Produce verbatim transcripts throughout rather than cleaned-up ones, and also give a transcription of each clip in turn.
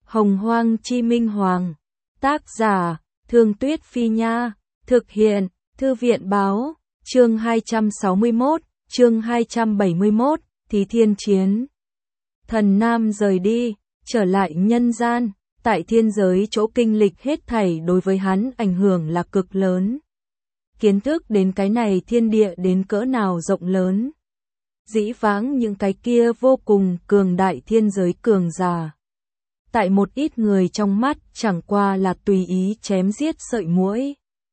Hồng Hoang Chi Minh Hoàng. Tác giả, Thương Tuyết Phi Nha. Thực hiện, Thư viện Báo. Chương hai trăm sáu mươi mốt, chương hai trăm bảy mươi mốt, Thí Thiên Chiến. Thần Nam rời đi, trở lại nhân gian, tại thiên giới chỗ kinh lịch hết thảy đối với hắn ảnh hưởng là cực lớn. Kiến thức đến cái này thiên địa đến cỡ nào rộng lớn. Dĩ vãng những cái kia vô cùng cường đại thiên giới cường giả. Tại một ít người trong mắt chẳng qua là tùy ý chém giết sợi muỗi.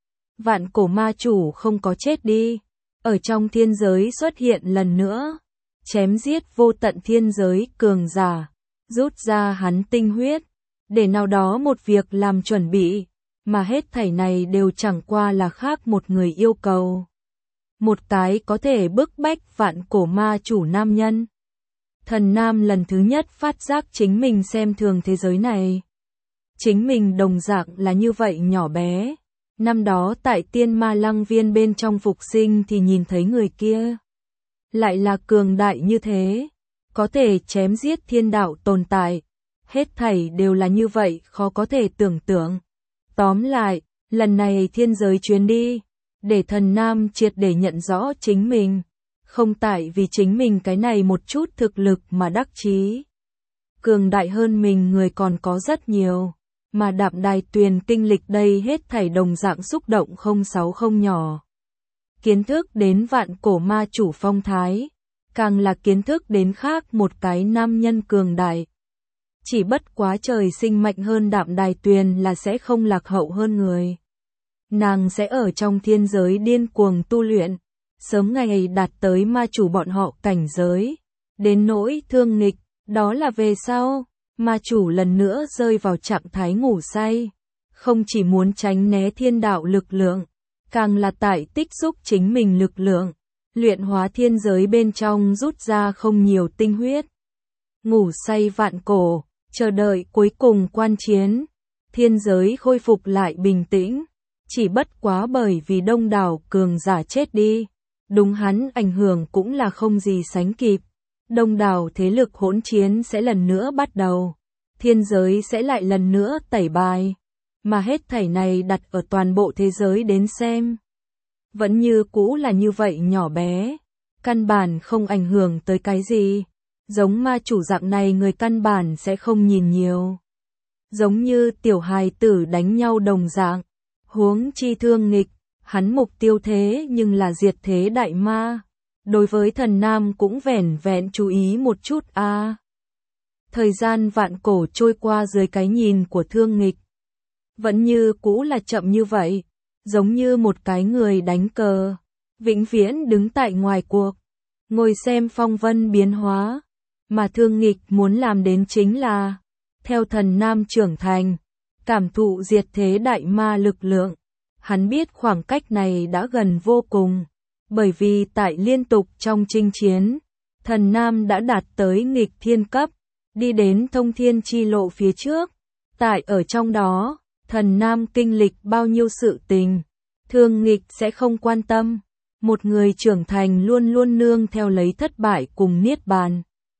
Vạn cổ ma chủ không có chết đi, ở trong thiên giới xuất hiện lần nữa, chém giết vô tận thiên giới cường giả, rút ra hắn tinh huyết, để nào đó một việc làm chuẩn bị, mà hết thảy này đều chẳng qua là khác một người yêu cầu. Một cái có thể bức bách vạn cổ ma chủ nam nhân. Thần Nam lần thứ nhất phát giác chính mình xem thường thế giới này. Chính mình đồng dạng là như vậy nhỏ bé. Năm đó tại Tiên Ma Lăng Viên bên trong phục sinh thì nhìn thấy người kia. Lại là cường đại như thế. Có thể chém giết thiên đạo tồn tại. Hết thảy đều là như vậy khó có thể tưởng tượng. Tóm lại, lần này thiên giới chuyến đi. Để thần Nam triệt để nhận rõ chính mình. Không tại vì chính mình cái này một chút thực lực mà đắc chí. Cường đại hơn mình người còn có rất nhiều. Mà Đạm Đài Tuyền kinh lịch đây hết thảy đồng dạng xúc động không sáu không nhỏ. Kiến thức đến vạn cổ ma chủ phong thái. Càng là kiến thức đến khác một cái nam nhân cường đại. Chỉ bất quá trời sinh mạnh hơn Đạm Đài Tuyền là sẽ không lạc hậu hơn người. Nàng sẽ ở trong thiên giới điên cuồng tu luyện. Sớm ngày đạt tới ma chủ bọn họ cảnh giới. Đến nỗi Thương Nghịch, đó là về sau. Ma chủ lần nữa rơi vào trạng thái ngủ say. Không chỉ muốn tránh né thiên đạo lực lượng. Càng là tại tích xúc chính mình lực lượng. Luyện hóa thiên giới bên trong rút ra không nhiều tinh huyết. Ngủ say vạn cổ, chờ đợi cuối cùng quan chiến. Thiên giới khôi phục lại bình tĩnh. Chỉ bất quá bởi vì đông đảo cường giả chết đi. Đúng hắn ảnh hưởng cũng là không gì sánh kịp. Đông đảo thế lực hỗn chiến sẽ lần nữa bắt đầu. Thiên giới sẽ lại lần nữa tẩy bài. Mà hết thảy này đặt ở toàn bộ thế giới đến xem. Vẫn như cũ là như vậy nhỏ bé. Căn bản không ảnh hưởng tới cái gì. Giống ma chủ dạng này người căn bản sẽ không nhìn nhiều. Giống như tiểu hài tử đánh nhau đồng dạng. Huống chi Thương Nghịch. Hắn mục tiêu thế nhưng là diệt thế đại ma. Đối với thần Nam cũng vẻn vẹn chú ý một chút a. À. Thời gian vạn cổ trôi qua dưới cái nhìn của Thương Nghịch. Vẫn như cũ là chậm như vậy. Giống như một cái người đánh cờ. Vĩnh viễn đứng tại ngoài cuộc. Ngồi xem phong vân biến hóa. Mà Thương Nghịch muốn làm đến chính là. Theo thần Nam trưởng thành. Cảm thụ diệt thế đại ma lực lượng. Hắn biết khoảng cách này đã gần vô cùng, bởi vì tại liên tục trong chinh chiến, thần Nam đã đạt tới nghịch thiên cấp, đi đến thông thiên chi lộ phía trước. Tại ở trong đó, thần Nam kinh lịch bao nhiêu sự tình, Thương Nghịch sẽ không quan tâm. Một người trưởng thành luôn luôn nương theo lấy thất bại cùng niết bàn.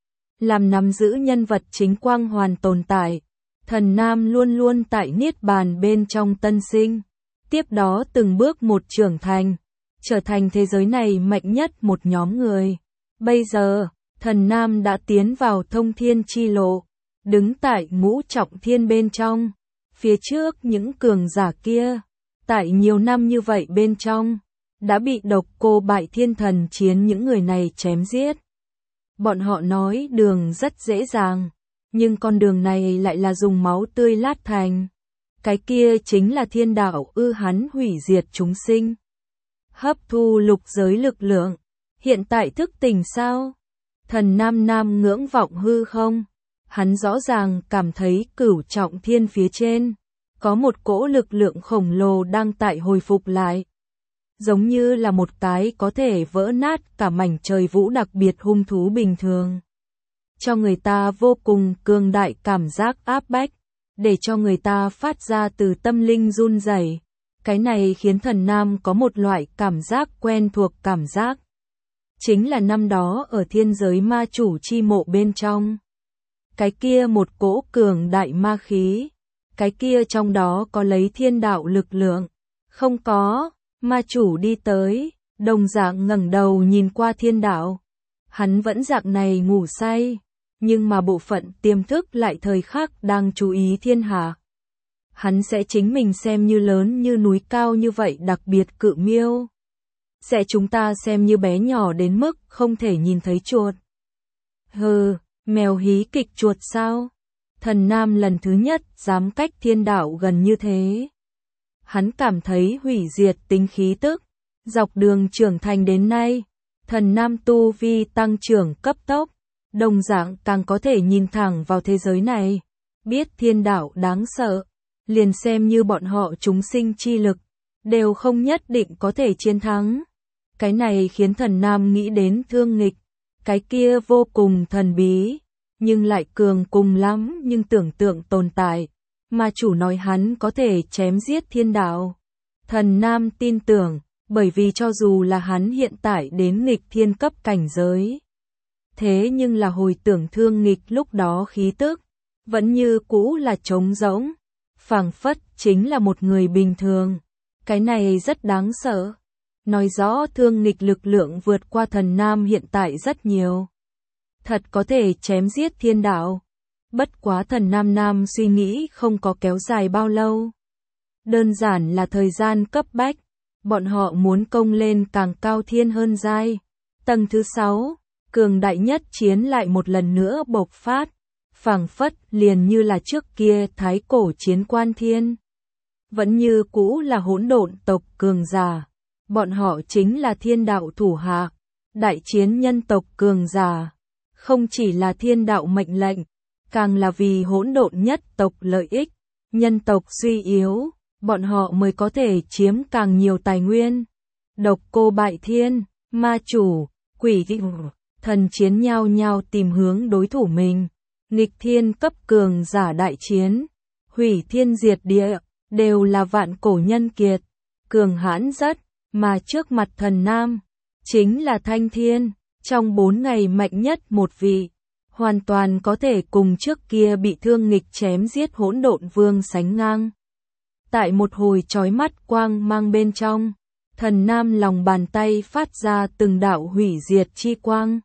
Làm nắm giữ nhân vật chính quang hoàn tồn tại, thần Nam luôn luôn tại niết bàn bên trong tân sinh. Tiếp đó từng bước một trưởng thành, trở thành thế giới này mạnh nhất một nhóm người. Bây giờ, thần Nam đã tiến vào thông thiên chi lộ, đứng tại ngũ trọng thiên bên trong. Phía trước những cường giả kia, tại nhiều năm như vậy bên trong, đã bị Độc Cô Bại Thiên Thần chiến những người này chém giết. Bọn họ nói đường rất dễ dàng, nhưng con đường này lại là dùng máu tươi lát thành. Cái kia chính là thiên đạo ư hắn hủy diệt chúng sinh. Hấp thu lục giới lực lượng. Hiện tại thức tỉnh sao? Thần Nam Nam ngưỡng vọng hư không? Hắn rõ ràng cảm thấy cửu trọng thiên phía trên. Có một cỗ lực lượng khổng lồ đang tại hồi phục lại. Giống như là một cái có thể vỡ nát cả mảnh trời vũ đặc biệt hung thú bình thường. Cho người ta vô cùng cường đại cảm giác áp bách. Để cho người ta phát ra từ tâm linh run rẩy. Cái này khiến thần Nam có một loại cảm giác quen thuộc cảm giác. Chính là năm đó ở thiên giới ma chủ chi mộ bên trong. cái kia một cỗ cường đại ma khí, cái kia trong đó có lấy thiên đạo lực lượng. Không có, ma chủ đi tới, đồng dạng ngẩng đầu nhìn qua thiên đạo. Hắn vẫn dạng này ngủ say, nhưng mà bộ phận tiềm thức lại thời khắc đang chú ý thiên hạ. Hắn sẽ chính mình xem như lớn như núi cao như vậy đặc biệt cự miêu. Sẽ chúng ta xem như bé nhỏ đến mức không thể nhìn thấy chuột. Hừ, mèo hí kịch chuột sao? Thần Nam lần thứ nhất dám cách thiên đạo gần như thế. Hắn cảm thấy hủy diệt tính khí tức. Dọc đường trưởng thành đến nay, thần Nam tu vi tăng trưởng cấp tốc, đồng dạng càng có thể nhìn thẳng vào thế giới này. Biết thiên đạo đáng sợ, liền xem như bọn họ chúng sinh chi lực, đều không nhất định có thể chiến thắng. Cái này khiến thần Nam nghĩ đến Thương Nghịch, cái kia vô cùng thần bí, nhưng lại cường cùng lắm nhưng tưởng tượng tồn tại, mà chủ nói hắn có thể chém giết thiên đạo. Thần Nam tin tưởng, bởi vì cho dù là hắn hiện tại đến nghịch thiên cấp cảnh giới, thế nhưng là hồi tưởng Thương Nghịch lúc đó khí tức, vẫn như cũ là trống rỗng, phảng phất chính là một người bình thường. Cái này rất đáng sợ. Nói rõ Thương Nghịch lực lượng vượt qua thần Nam hiện tại rất nhiều. Thật có thể chém giết thiên đạo. Bất quá thần Nam Nam suy nghĩ không có kéo dài bao lâu. Đơn giản là thời gian cấp bách. Bọn họ muốn công lên càng cao thiên hơn giai. Tầng thứ sáu, cường đại nhất chiến lại một lần nữa bộc phát. Phảng phất liền như là trước kia thái cổ chiến quan thiên. Vẫn như cũ là hỗn độn tộc cường giả. Bọn họ chính là thiên đạo thủ hạ, đại chiến nhân tộc cường giả. Không chỉ là thiên đạo mệnh lệnh, càng là vì hỗn độn nhất tộc lợi ích. Nhân tộc suy yếu, bọn họ mới có thể chiếm càng nhiều tài nguyên. Độc Cô bại thiên, ma chủ, quỷ thần chiến nhau nhau tìm hướng đối thủ mình. Nghịch thiên cấp cường giả đại chiến, hủy thiên diệt địa, đều là vạn cổ nhân kiệt, cường hãn rất, mà trước mặt thần Nam, chính là Thanh Thiên, trong bốn ngày mạnh nhất một vị, hoàn toàn có thể cùng trước kia bị Thương Nghịch chém giết hỗn độn vương sánh ngang. Tại một hồi chói mắt quang mang bên trong, thần Nam lòng bàn tay phát ra từng đạo hủy diệt chi quang.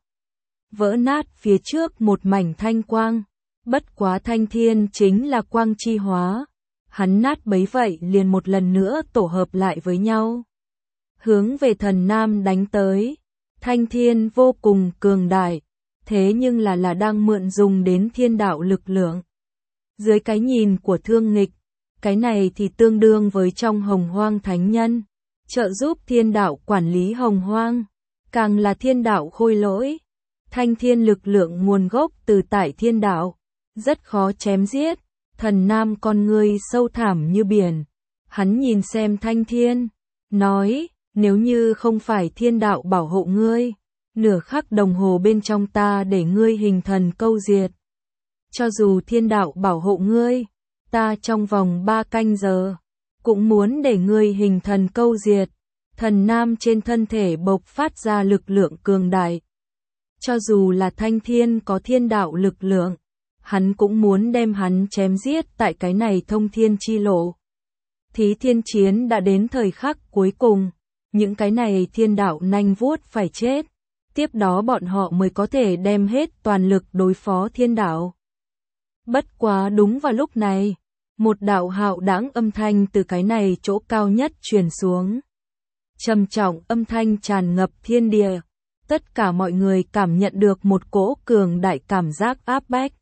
Vỡ nát phía trước một mảnh thanh quang, bất quá Thanh Thiên chính là quang chi hóa. Hắn nát bấy vậy liền một lần nữa tổ hợp lại với nhau. Hướng về thần Nam đánh tới. Thanh Thiên vô cùng cường đại, thế nhưng là là đang mượn dùng đến thiên đạo lực lượng. Dưới cái nhìn của Thương Nghịch, cái này thì tương đương với trong Hồng Hoang Thánh Nhân, trợ giúp thiên đạo quản lý Hồng Hoang, càng là thiên đạo khôi lỗi. Thanh Thiên lực lượng nguồn gốc từ tại thiên đạo, rất khó chém giết. Thần Nam con ngươi sâu thẳm như biển. Hắn nhìn xem Thanh Thiên, nói, nếu như không phải thiên đạo bảo hộ ngươi, nửa khắc đồng hồ bên trong ta để ngươi hình thần câu diệt. Cho dù thiên đạo bảo hộ ngươi, ta trong vòng ba canh giờ, cũng muốn để ngươi hình thần câu diệt. Thần Nam trên thân thể bộc phát ra lực lượng cường đại. Cho dù là Thanh Thiên có thiên đạo lực lượng, hắn cũng muốn đem hắn chém giết tại cái này thông thiên chi lộ. Thí thiên chiến đã đến thời khắc cuối cùng, những cái này thiên đạo nanh vuốt phải chết, tiếp đó bọn họ mới có thể đem hết toàn lực đối phó thiên đạo. Bất quá đúng vào lúc này, một đạo hạo đãng âm thanh từ cái này chỗ cao nhất truyền xuống. Trầm trọng âm thanh tràn ngập thiên địa, tất cả mọi người cảm nhận được một cỗ cường đại cảm giác áp bách.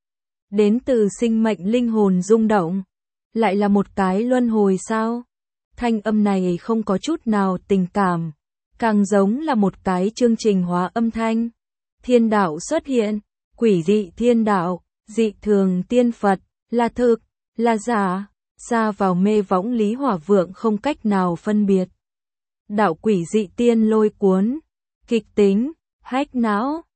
Đến từ sinh mệnh linh hồn rung động, lại là một cái luân hồi sao? Thanh âm này không có chút nào tình cảm, càng giống là một cái chương trình hóa âm thanh. Thiên đạo xuất hiện, quỷ dị thiên đạo, dị thường tiên Phật, là thực, là giả, xa vào mê võng Lý Hỏa Vượng không cách nào phân biệt. Đạo quỷ dị tiên lôi cuốn, kịch tính, hách não,